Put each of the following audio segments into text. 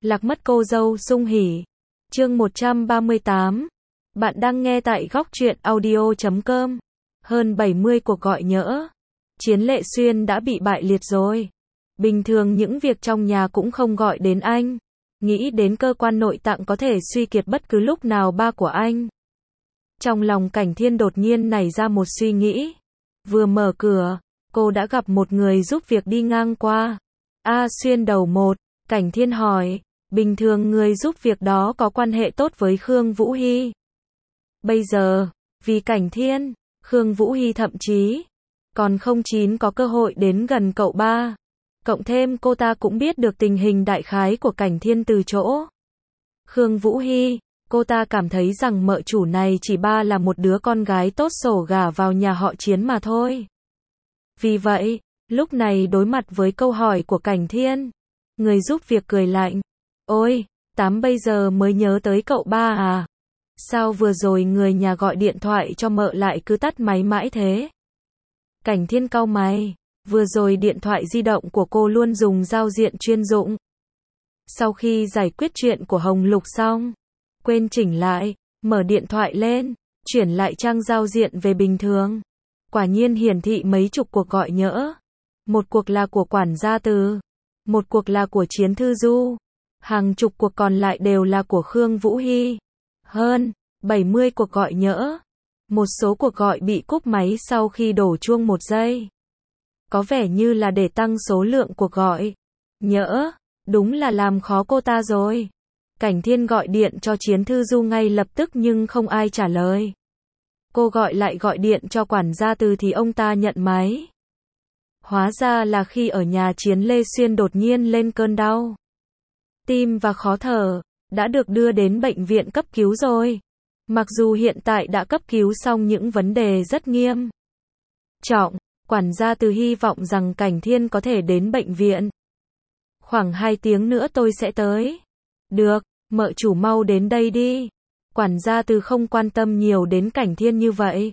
Lạc mất cô dâu sung hỉ. Chương 138. Bạn đang nghe tại góc truyện audio.com. Hơn 70 cuộc gọi nhỡ. Chiến Lệ Xuyên đã bị bại liệt rồi. Bình thường những việc trong nhà cũng không gọi đến anh. Nghĩ đến cơ quan nội tạng có thể suy kiệt bất cứ lúc nào ba của anh. Trong lòng Cảnh Thiên đột nhiên nảy ra một suy nghĩ. Vừa mở cửa, cô đã gặp một người giúp việc đi ngang qua. Xuyên đầu một, Cảnh Thiên hỏi, bình thường người giúp việc đó có quan hệ tốt với Khương Vũ Hy. Bây giờ, vì Cảnh Thiên, Khương Vũ Hy thậm chí còn không chín có cơ hội đến gần cậu ba. Cộng thêm cô ta cũng biết được tình hình đại khái của Cảnh Thiên từ chỗ Khương Vũ Hy, cô ta cảm thấy rằng mợ chủ này chỉ là một đứa con gái tốt sổ gả vào nhà họ Chiến mà thôi. Vì vậy, lúc này đối mặt với câu hỏi của Cảnh Thiên, người giúp việc cười lạnh. Ôi, bây giờ mới nhớ tới cậu ba à? Sao vừa rồi người nhà gọi điện thoại cho mợ lại cứ tắt máy mãi thế? Cảnh Thiên cau mày, vừa rồi điện thoại di động của cô luôn dùng giao diện chuyên dụng. Sau khi giải quyết chuyện của Hồng Lục xong, quên chỉnh lại, mở điện thoại lên, chuyển lại trang giao diện về bình thường. Quả nhiên hiển thị mấy chục cuộc gọi nhỡ. Một cuộc là của quản gia Từ, một cuộc là của Chiến Thư Du, hàng chục cuộc còn lại đều là của Khương Vũ Hy. Hơn 70 cuộc gọi nhỡ. Một số cuộc gọi bị cúp máy sau khi đổ chuông 1 giây. Có vẻ như là để tăng số lượng cuộc gọi nhỡ, đúng là làm khó cô ta rồi. Cảnh Thiên gọi điện cho Chiến Thư Du ngay lập tức nhưng không ai trả lời. Cô gọi điện cho quản gia Từ thì ông ta nhận máy. Hóa ra là khi ở nhà Chiến Lê Xuyên đột nhiên lên cơn đau tim và khó thở, đã được đưa đến bệnh viện cấp cứu rồi. Mặc dù hiện tại đã cấp cứu xong những vấn đề rất nghiêm trọng, quản gia Từ hy vọng rằng Cảnh Thiên có thể đến bệnh viện. Khoảng 2 tiếng nữa tôi sẽ tới. Được, mợ chủ mau đến đây đi. Quản gia Từ không quan tâm nhiều đến Cảnh Thiên như vậy.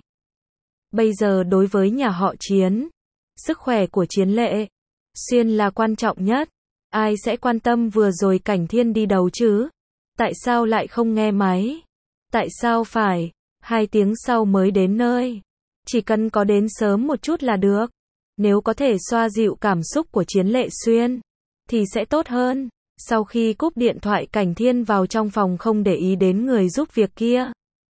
Bây giờ đối với nhà họ Chiến, sức khỏe của Chiến Lệ Xuyên là quan trọng nhất. Ai sẽ quan tâm vừa rồi Cảnh Thiên đi đâu chứ? Tại sao lại không nghe máy? Tại sao phải 2 tiếng sau mới đến nơi? Chỉ cần có đến sớm một chút là được. Nếu có thể xoa dịu cảm xúc của Chiến Lệ Xuyên thì sẽ tốt hơn. Sau khi cúp điện thoại, Cảnh Thiên vào trong phòng không để ý đến người giúp việc kia.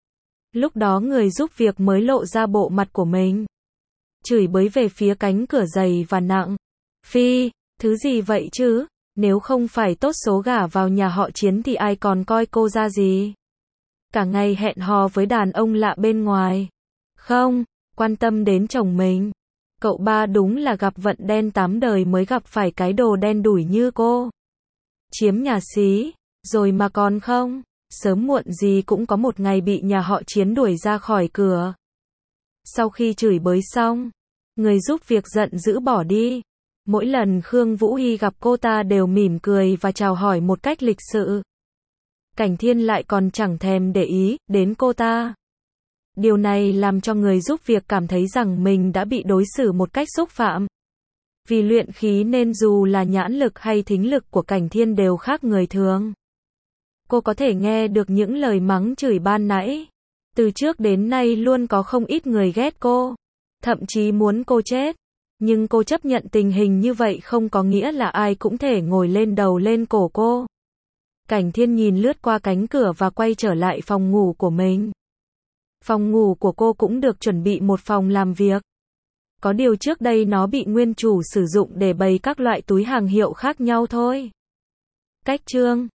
Lúc đó người giúp việc mới lộ ra bộ mặt của mình. Chửi bới về phía cánh cửa dày và nặng. Phi, thứ gì vậy chứ? Nếu không phải tốt số gả vào nhà họ Chiến thì ai còn coi cô ra gì? Cả ngày hẹn hò với đàn ông lạ bên ngoài. Không quan tâm đến chồng mình. Cậu ba đúng là gặp vận đen 8 đời mới gặp phải cái đồ đen đủi như cô. Chiếm nhà xí, rồi mà còn không. Sớm muộn gì cũng có một ngày bị nhà họ Chiến đuổi ra khỏi cửa. Sau khi chửi bới xong, người giúp việc giận dữ bỏ đi. Mỗi lần Khương Vũ Hy gặp cô ta đều mỉm cười và chào hỏi một cách lịch sự. Cảnh Thiên lại còn chẳng thèm để ý đến cô ta. Điều này làm cho người giúp việc cảm thấy rằng mình đã bị đối xử một cách xúc phạm. Vì luyện khí nên dù là nhãn lực hay thính lực của Cảnh Thiên đều khác người thường. Cô có thể nghe được những lời mắng chửi ban nãy. Từ trước đến nay luôn có không ít người ghét cô, thậm chí muốn cô chết. Nhưng cô chấp nhận tình hình như vậy không có nghĩa là ai cũng thể ngồi lên đầu lên cổ cô. Cảnh Thiên nhìn lướt qua cánh cửa và quay trở lại phòng ngủ của mình. Phòng ngủ của cô cũng được chuẩn bị một phòng làm việc. Có điều trước đây nó bị nguyên chủ sử dụng để bày các loại túi hàng hiệu khác nhau thôi. Cách chương